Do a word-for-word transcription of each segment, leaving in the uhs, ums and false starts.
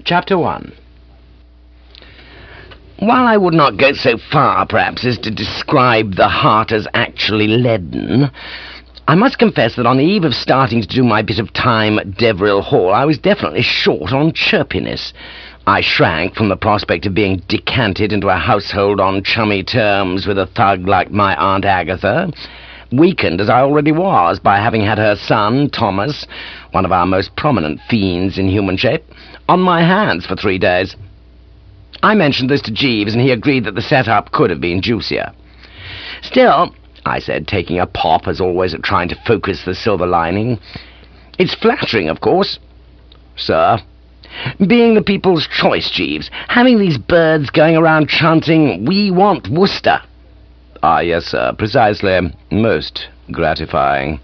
Chapter one. While I would not go so far, perhaps, as to describe the heart as actually leaden, I must confess that on the eve of starting to do my bit of time at Deveril Hall, I was definitely short on chirpiness. I shrank from the prospect of being decanted into a household on chummy terms with a thug like my Aunt Agatha, weakened as I already was by having had her son, Thomas, one of our most prominent fiends in human shape, on my hands for three days. I mentioned this to Jeeves, and he agreed that the setup could have been juicier. Still, I said, taking a pop, as always, at trying to focus the silver lining, it's flattering, of course. Sir, being the people's choice, Jeeves, having these birds going around chanting, "We want Worcester." Ah, yes, sir, precisely. Most gratifying.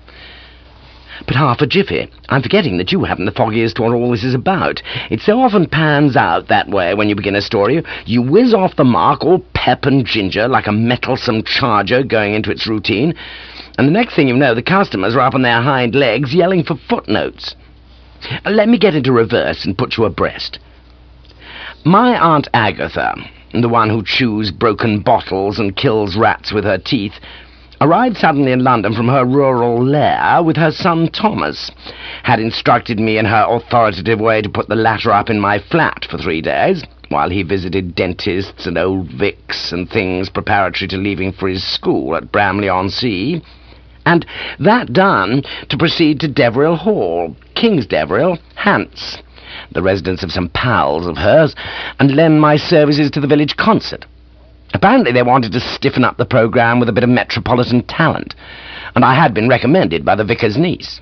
But half a jiffy, I'm forgetting that you haven't the foggiest what all this is about. It so often pans out that way when you begin a story. You whiz off the mark, all pep and ginger, like a mettlesome charger going into its routine, and the next thing you know, the customers are up on their hind legs yelling for footnotes. Let me get into reverse and put you abreast. My Aunt Agatha, the one who chews broken bottles and kills rats with her teeth, arrived suddenly in London from her rural lair with her son Thomas, had instructed me in her authoritative way to put the latter up in my flat for three days, while he visited dentists and old Vicks and things preparatory to leaving for his school at Bramley-on-Sea, and, that done, to proceed to Deveril Hall, King's Deveril, Hants, the residence of some pals of hers, and lend my services to the village concert. Apparently they wanted to stiffen up the programme with a bit of metropolitan talent, and I had been recommended by the vicar's niece.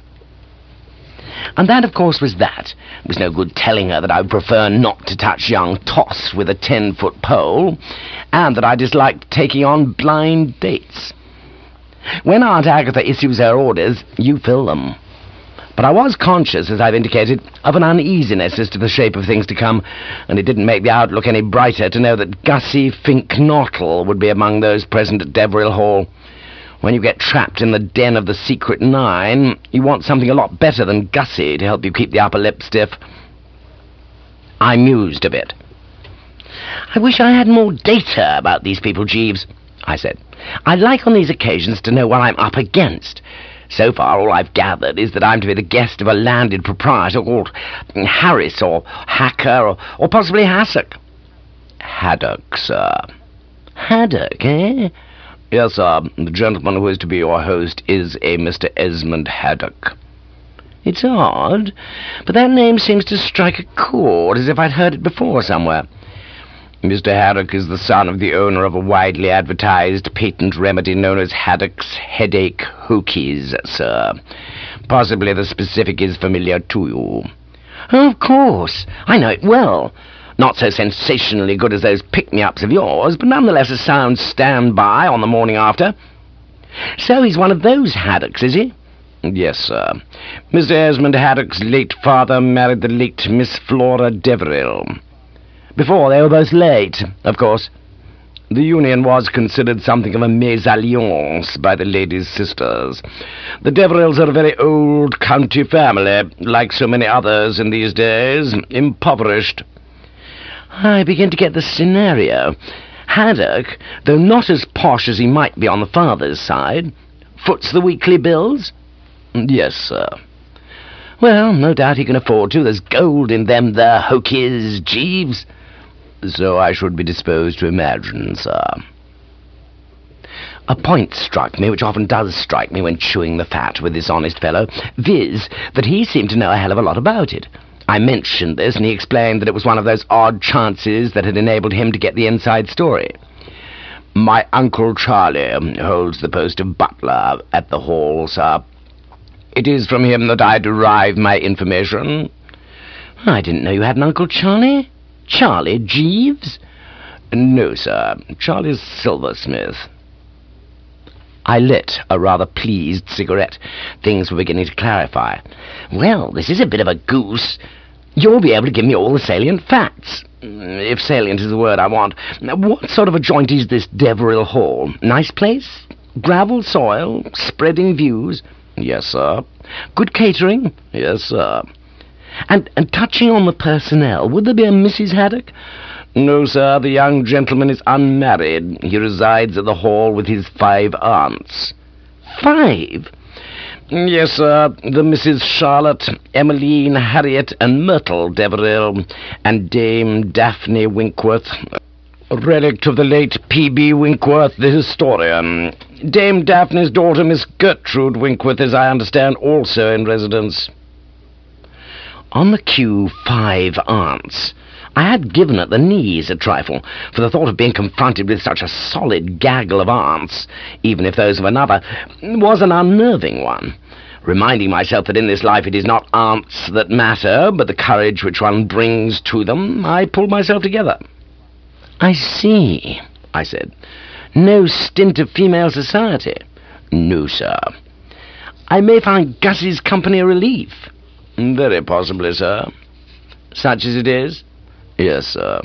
And that, of course, was that. It was no good telling her that I would prefer not to touch young Toss with a ten-foot pole, and that I disliked taking on blind dates. When Aunt Agatha issues her orders, you fill them. But I was conscious, as I've indicated, of an uneasiness as to the shape of things to come, and it didn't make the outlook any brighter to know that Gussie Fink Knottle would be among those present at Deveril Hall. When you get trapped in the den of the Secret Nine, you want something a lot better than Gussie to help you keep the upper lip stiff. I mused a bit. I wish I had more data about these people, Jeeves, I said. I'd like on these occasions to know what I'm up against. So far, all I've gathered is that I'm to be the guest of a landed proprietor called Harris, or Hacker, or, or possibly Hassock. Haddock, sir. Haddock, eh? Yes, sir. The gentleman who is to be your host is a Mister Esmond Haddock. It's odd, but that name seems to strike a chord, as if I'd heard it before somewhere. Mister Haddock is the son of the owner of a widely advertised patent remedy known as Haddock's Headache Hokies, sir. Possibly the specific is familiar to you. Oh, of course. I know it well. Not so sensationally good as those pick-me-ups of yours, but nonetheless a sound stand-by on the morning after. So he's one of those Haddocks, is he? Yes, sir. Mister Esmond Haddock's late father married the late Miss Flora Deveril. Before, they were both late, of course. The union was considered something of a mésalliance by the lady's sisters. The Deverils are a very old county family, like so many others in these days, impoverished. I begin to get the scenario. Haddock, though not as posh as he might be on the father's side, foots the weekly bills? Yes, sir. Well, no doubt he can afford to. There's gold in them there Hokies, Jeeves. So I should be disposed to imagine, sir. A point struck me, which often does strike me when chewing the fat with this honest fellow, viz. that he seemed to know a hell of a lot about it. I mentioned this, and he explained that it was one of those odd chances that had enabled him to get the inside story. My Uncle Charlie holds the post of butler at the Hall, sir. It is from him that I derive my information. I didn't know you had an Uncle Charlie. Charlie Jeeves? No, sir. Charlie's silversmith. I lit a rather pleased cigarette. Things were beginning to clarify. Well, this is a bit of a goose. You'll be able to give me all the salient facts. If salient is the word I want. What sort of a joint is this Deveril Hall? Nice place? Gravel soil? Spreading views? Yes, sir. Good catering? Yes, sir. And, and touching on the personnel, would there be a Missus Haddock? No, sir, the young gentleman is unmarried. He resides at the Hall with his five aunts. Five? Yes, sir, the Misses Charlotte, Emmeline, Harriet, and Myrtle Deverill, and Dame Daphne Winkworth, relict of the late P B Winkworth, the historian. Dame Daphne's daughter, Miss Gertrude Winkworth, as I understand, also in residence. On the cue, five aunts. I had given at the knees a trifle, for the thought of being confronted with such a solid gaggle of aunts, even if those of another, was an unnerving one. Reminding myself that in this life it is not aunts that matter, but the courage which one brings to them, I pulled myself together. I see, I said. No stint of female society? No, sir. I may find Gussie's company a relief. Very possibly, sir. Such as it is? Yes, sir.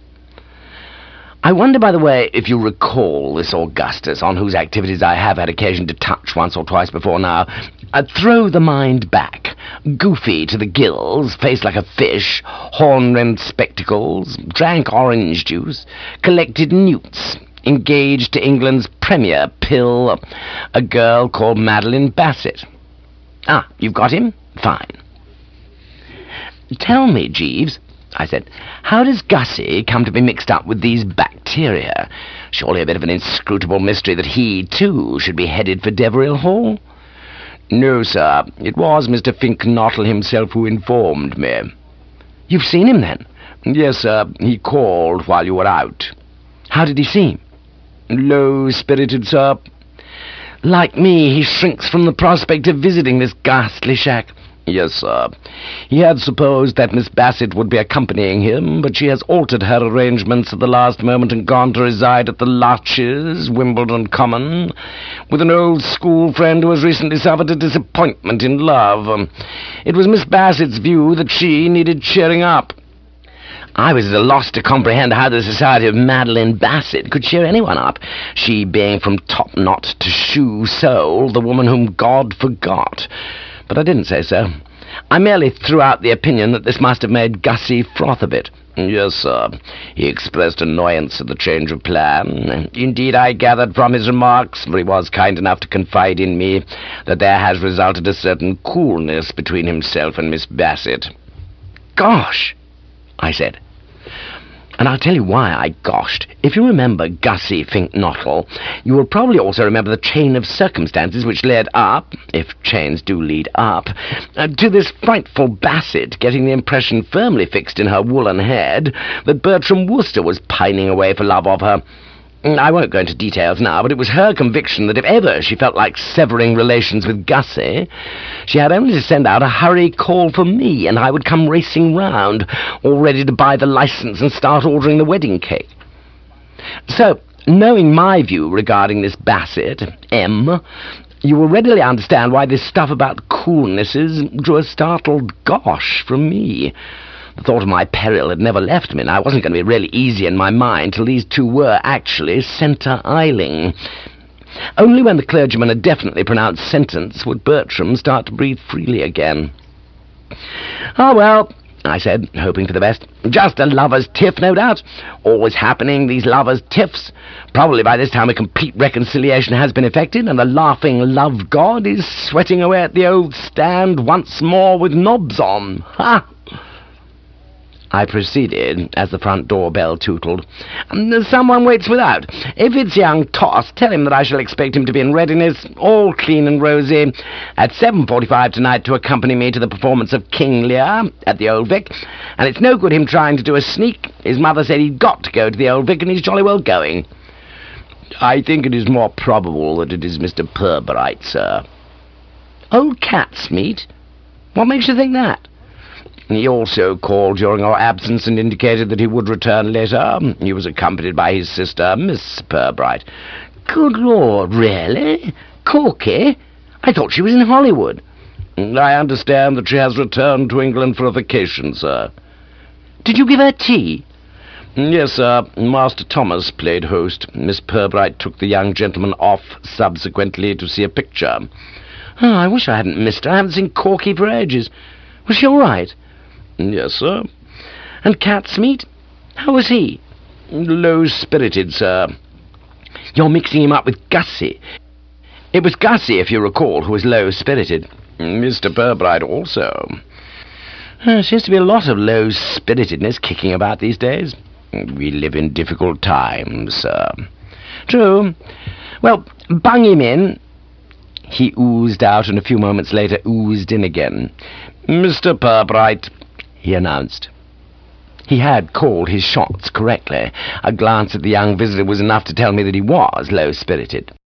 I wonder, by the way, if you recall this Augustus, on whose activities I have had occasion to touch once or twice before now. Uh, throw the mind back. Goofy to the gills, face like a fish, horn-rimmed spectacles, drank orange juice, collected newts, engaged to England's premier pill, a girl called Madeline Bassett. Ah, you've got him? Fine. Tell me, Jeeves, I said, how does Gussie come to be mixed up with these bacteria? Surely a bit of an inscrutable mystery that he, too, should be headed for Deverill Hall? No, sir. It was Mister Fink-Nottle himself who informed me. You've seen him, then? Yes, sir. He called while you were out. How did he seem? Low-spirited, sir. Like me, he shrinks from the prospect of visiting this ghastly shack. Yes, sir. He had supposed that Miss Bassett would be accompanying him, but she has altered her arrangements at the last moment and gone to reside at the Larches, Wimbledon Common, with an old school friend who has recently suffered a disappointment in love. Um, it was Miss Bassett's view that she needed cheering up. I was at a loss to comprehend how the society of Madeline Bassett could cheer anyone up, she being from top-knot to shoe-sole the woman whom God forgot. But I didn't say so. I merely threw out the opinion that this must have made Gussie froth a bit. Yes, sir. He expressed annoyance at the change of plan. Indeed, I gathered from his remarks, for he was kind enough to confide in me, that there has resulted a certain coolness between himself and Miss Bassett. Gosh, I said. And I'll tell you why I goshed. If you remember Gussie Fink-Nottle, you will probably also remember the chain of circumstances which led up, if chains do lead up, uh, to this frightful Bassett getting the impression firmly fixed in her woolen head that Bertram Wooster was pining away for love of her. I won't go into details now, but it was her conviction that if ever she felt like severing relations with Gussie, she had only to send out a hurry call for me, and I would come racing round, all ready to buy the licence and start ordering the wedding cake. So, knowing my view regarding this Bassett, M, you will readily understand why this stuff about coolnesses drew a startled gosh from me. The thought of my peril had never left me, and I wasn't going to be really easy in my mind till these two were actually centre-isling. Only when the clergyman had definitely pronounced sentence would Bertram start to breathe freely again. "Oh, well," I said, hoping for the best. "Just a lover's tiff, no doubt. Always happening, these lovers' tiffs. Probably by this time a complete reconciliation has been effected, and the laughing love god is sweating away at the old stand once more with knobs on. Ha!" I proceeded, as the front door bell tootled. "Someone waits without. If it's young Toss, tell him that I shall expect him to be in readiness, all clean and rosy, at seven forty-five tonight to accompany me to the performance of King Lear at the Old Vic. And it's no good him trying to do a sneak. His mother said he'd got to go to the Old Vic, and he's jolly well going." "I think it is more probable that it is Mister Pirbright, sir." "Old cat's meat? What makes you think that?" "He also called during your absence and indicated that he would return later. He was accompanied by his sister, Miss Pirbright." "Good Lord, really? Corky? I thought she was in Hollywood." "I understand that she has returned to England for a vacation, sir." "Did you give her tea?" "Yes, sir. Master Thomas played host. Miss Pirbright took the young gentleman off subsequently to see a picture." "Oh, I wish I hadn't missed her. I haven't seen Corky for ages. Was she all right?" Yes, sir. And Catsmeat? How was he? Low-spirited, sir. You're mixing him up with Gussie. It was Gussie, if you recall, who was low-spirited. Mister Pirbright also. There seems to be a lot of low-spiritedness kicking about these days. We live in difficult times, sir. True. Well, bung him in. He oozed out, and a few moments later oozed in again. Mister Pirbright, he announced. He had called his shots correctly. A glance at the young visitor was enough to tell me that he was low-spirited.